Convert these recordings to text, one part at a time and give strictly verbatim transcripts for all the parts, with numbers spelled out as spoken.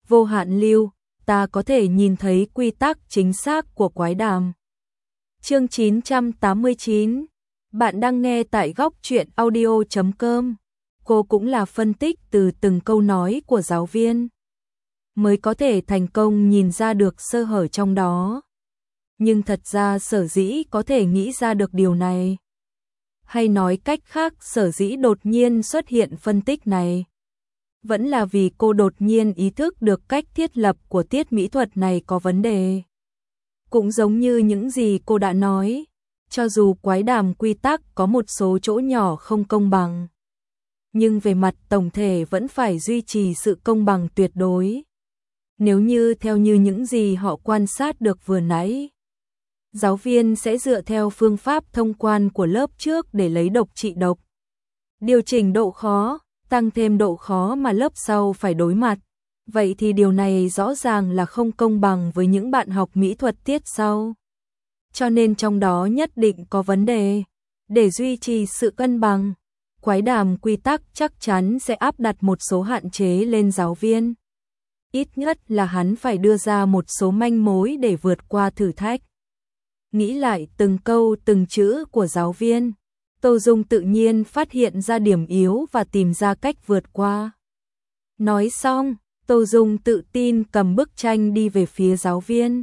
vô hạn lưu, ta có thể nhìn thấy quy tắc chính xác của quái đàm. Chương chín trăm tám mươi chín. Bạn đang nghe tại góc truyện audio chấm com. Cô cũng là phân tích từ từng câu nói của giáo viên, mới có thể thành công nhìn ra được sơ hở trong đó. Nhưng thật ra sở dĩ có thể nghĩ ra được điều này, hay nói cách khác sở dĩ đột nhiên xuất hiện phân tích này, vẫn là vì cô đột nhiên ý thức được cách thiết lập của tiết mỹ thuật này có vấn đề. Cũng giống như những gì cô đã nói, cho dù quái đàm quy tắc có một số chỗ nhỏ không công bằng, nhưng về mặt tổng thể vẫn phải duy trì sự công bằng tuyệt đối. Nếu như theo như những gì họ quan sát được vừa nãy, giáo viên sẽ dựa theo phương pháp thông quan của lớp trước để lấy độc trị độc, điều chỉnh độ khó, tăng thêm độ khó mà lớp sau phải đối mặt. Vậy thì điều này rõ ràng là không công bằng với những bạn học mỹ thuật tiết sau. Cho nên trong đó nhất định có vấn đề. Để duy trì sự cân bằng, quái đàm quy tắc chắc chắn sẽ áp đặt một số hạn chế lên giáo viên. Ít nhất là hắn phải đưa ra một số manh mối để vượt qua thử thách. Nghĩ lại từng câu từng chữ của giáo viên, Tô Dung tự nhiên phát hiện ra điểm yếu và tìm ra cách vượt qua. Nói xong, Tô Dung tự tin cầm bức tranh đi về phía giáo viên.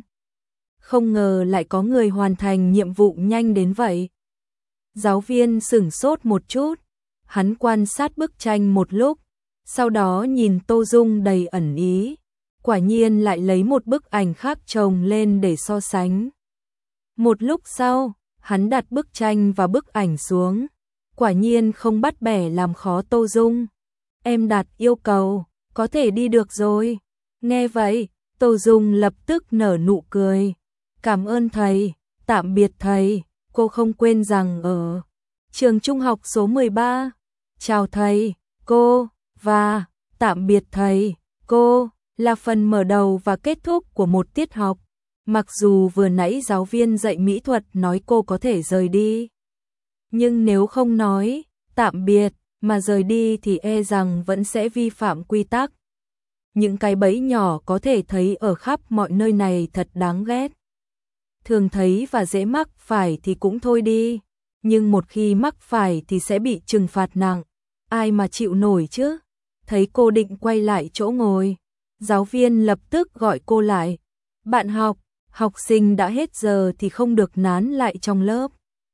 Không ngờ lại có người hoàn thành nhiệm vụ nhanh đến vậy. Giáo viên sửng sốt một chút, hắn quan sát bức tranh một lúc, sau đó nhìn Tô Dung đầy ẩn ý, quả nhiên lại lấy một bức ảnh khác chồng lên để so sánh. Một lúc sau, hắn đặt bức tranh và bức ảnh xuống, quả nhiên không bắt bẻ làm khó Tô Dung. Em đặt yêu cầu, có thể đi được rồi. Nghe vậy, Tô Dung lập tức nở nụ cười. Cảm ơn thầy, tạm biệt thầy. Cô không quên rằng ở trường trung học số mười ba, chào thầy, cô, và tạm biệt thầy, cô, là phần mở đầu và kết thúc của một tiết học. Mặc dù vừa nãy giáo viên dạy mỹ thuật nói cô có thể rời đi, nhưng nếu không nói tạm biệt mà rời đi thì e rằng vẫn sẽ vi phạm quy tắc. Những cái bẫy nhỏ có thể thấy ở khắp mọi nơi này thật đáng ghét. Thường thấy và dễ mắc phải thì cũng thôi đi, nhưng một khi mắc phải thì sẽ bị trừng phạt nặng. Ai mà chịu nổi chứ? Thấy cô định quay lại chỗ ngồi, giáo viên lập tức gọi cô lại. Bạn học, học sinh đã hết giờ thì không được nán lại trong lớp.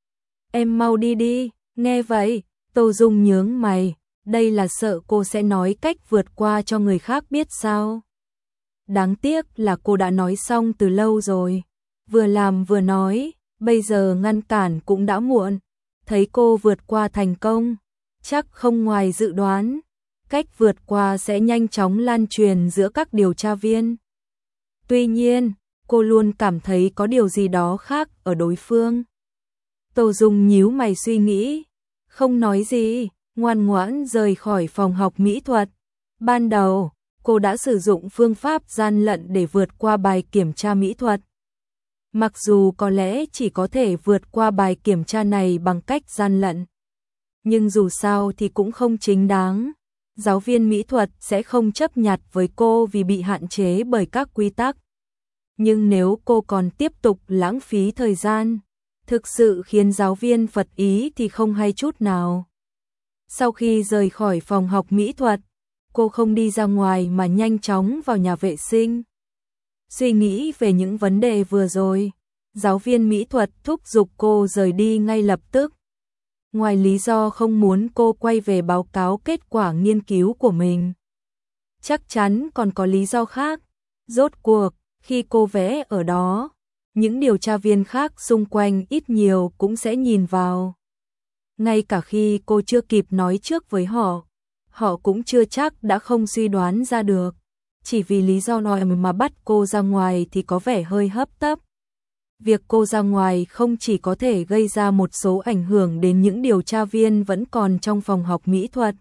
Em mau đi đi. Nghe vậy, Tô Dung nhướng mày, đây là sợ cô sẽ nói cách vượt qua cho người khác biết sao? Đáng tiếc là cô đã nói xong từ lâu rồi. Vừa làm vừa nói, bây giờ ngăn cản cũng đã muộn. Thấy cô vượt qua thành công, chắc không ngoài dự đoán, cách vượt qua sẽ nhanh chóng lan truyền giữa các điều tra viên. Tuy nhiên, cô luôn cảm thấy có điều gì đó khác ở đối phương. Tô Dung nhíu mày suy nghĩ, không nói gì, ngoan ngoãn rời khỏi phòng học mỹ thuật. Ban đầu, cô đã sử dụng phương pháp gian lận để vượt qua bài kiểm tra mỹ thuật. Mặc dù có lẽ chỉ có thể vượt qua bài kiểm tra này bằng cách gian lận, nhưng dù sao thì cũng không chính đáng. Giáo viên mỹ thuật sẽ không chấp nhặt với cô vì bị hạn chế bởi các quy tắc. Nhưng nếu cô còn tiếp tục lãng phí thời gian, thực sự khiến giáo viên phật ý thì không hay chút nào. Sau khi rời khỏi phòng học mỹ thuật, cô không đi ra ngoài mà nhanh chóng vào nhà vệ sinh. Suy nghĩ về những vấn đề vừa rồi, giáo viên mỹ thuật thúc giục cô rời đi ngay lập tức. Ngoài lý do không muốn cô quay về báo cáo kết quả nghiên cứu của mình, chắc chắn còn có lý do khác. Rốt cuộc, khi cô vẽ ở đó, những điều tra viên khác xung quanh ít nhiều cũng sẽ nhìn vào. Ngay cả khi cô chưa kịp nói trước với họ, họ cũng chưa chắc đã không suy đoán ra được. Chỉ vì lý do nói mà bắt cô ra ngoài thì có vẻ hơi hấp tấp. Việc cô ra ngoài không chỉ có thể gây ra một số ảnh hưởng đến những điều tra viên vẫn còn trong phòng học mỹ thuật,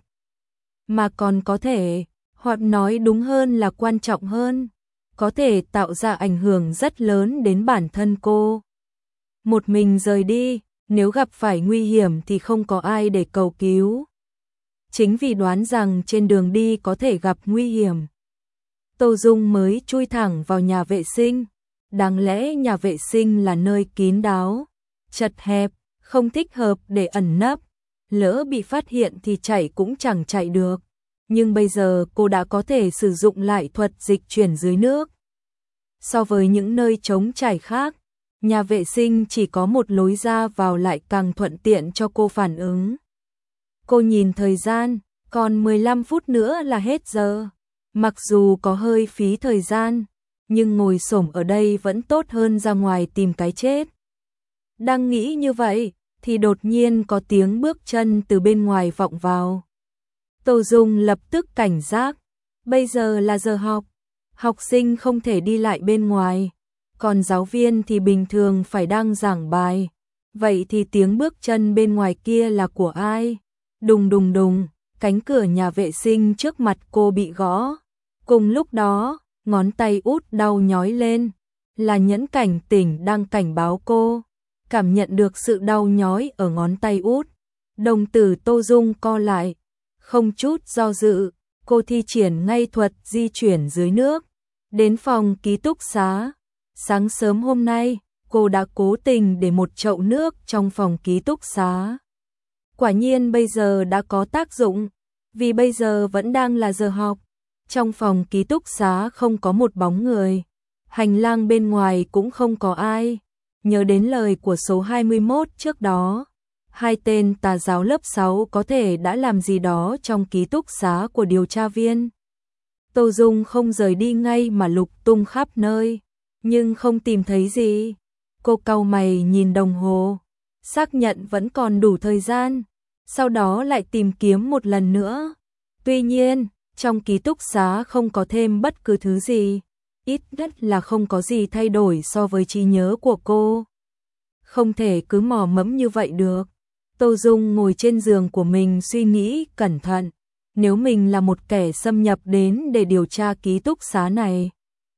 mà còn có thể, hoặc nói đúng hơn là quan trọng hơn, có thể tạo ra ảnh hưởng rất lớn đến bản thân cô. Một mình rời đi, nếu gặp phải nguy hiểm thì không có ai để cầu cứu. Chính vì đoán rằng trên đường đi có thể gặp nguy hiểm, Tô Dung mới chui thẳng vào nhà vệ sinh. Đáng lẽ nhà vệ sinh là nơi kín đáo, chật hẹp, không thích hợp để ẩn nấp. Lỡ bị phát hiện thì chạy cũng chẳng chạy được. Nhưng bây giờ cô đã có thể sử dụng lại thuật dịch chuyển dưới nước. So với những nơi trống trải khác, nhà vệ sinh chỉ có một lối ra vào lại càng thuận tiện cho cô phản ứng. Cô nhìn thời gian, còn mười lăm phút nữa là hết giờ. Mặc dù có hơi phí thời gian, nhưng ngồi xổm ở đây vẫn tốt hơn ra ngoài tìm cái chết. Đang nghĩ như vậy, thì đột nhiên có tiếng bước chân từ bên ngoài vọng vào. Tô Dung lập tức cảnh giác, bây giờ là giờ học, học sinh không thể đi lại bên ngoài, còn giáo viên thì bình thường phải đang giảng bài. Vậy thì tiếng bước chân bên ngoài kia là của ai? Đùng đùng đùng, cánh cửa nhà vệ sinh trước mặt cô bị gõ. Cùng lúc đó, ngón tay út đau nhói lên, là Nhẫn Cảnh Tỉnh đang cảnh báo cô. Cảm nhận được sự đau nhói ở ngón tay út, đồng tử Tô Dung co lại, không chút do dự, cô thi triển ngay thuật di chuyển dưới nước, đến phòng ký túc xá. Sáng sớm hôm nay, cô đã cố tình để một chậu nước trong phòng ký túc xá. Quả nhiên bây giờ đã có tác dụng, vì bây giờ vẫn đang là giờ học. Trong phòng ký túc xá không có một bóng người, hành lang bên ngoài cũng không có ai. Nhớ đến lời của số hai mươi mốt trước đó, hai tên tà giáo lớp sáu có thể đã làm gì đó trong ký túc xá của điều tra viên. Tô Dung không rời đi ngay mà lục tung khắp nơi, nhưng không tìm thấy gì. Cô cau mày nhìn đồng hồ, xác nhận vẫn còn đủ thời gian, sau đó lại tìm kiếm một lần nữa. Tuy nhiên, trong ký túc xá không có thêm bất cứ thứ gì, ít nhất là không có gì thay đổi so với trí nhớ của cô. Không thể cứ mò mẫm như vậy được. Tô Dung ngồi trên giường của mình suy nghĩ cẩn thận. Nếu mình là một kẻ xâm nhập đến để điều tra ký túc xá này,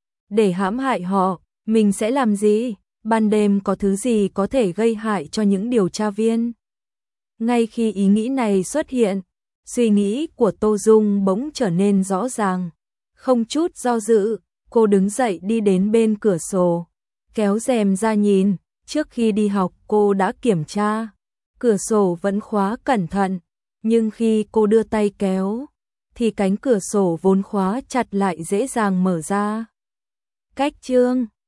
để hãm hại họ, mình sẽ làm gì? Ban đêm có thứ gì có thể gây hại cho những điều tra viên? Ngay khi ý nghĩ này xuất hiện, suy nghĩ của Tô Dung bỗng trở nên rõ ràng. Không chút do dự, cô đứng dậy đi đến bên cửa sổ, kéo rèm ra nhìn. Trước khi đi học cô đã kiểm tra, cửa sổ vẫn khóa cẩn thận, nhưng khi cô đưa tay kéo, thì cánh cửa sổ vốn khóa chặt lại dễ dàng mở ra. Cách chương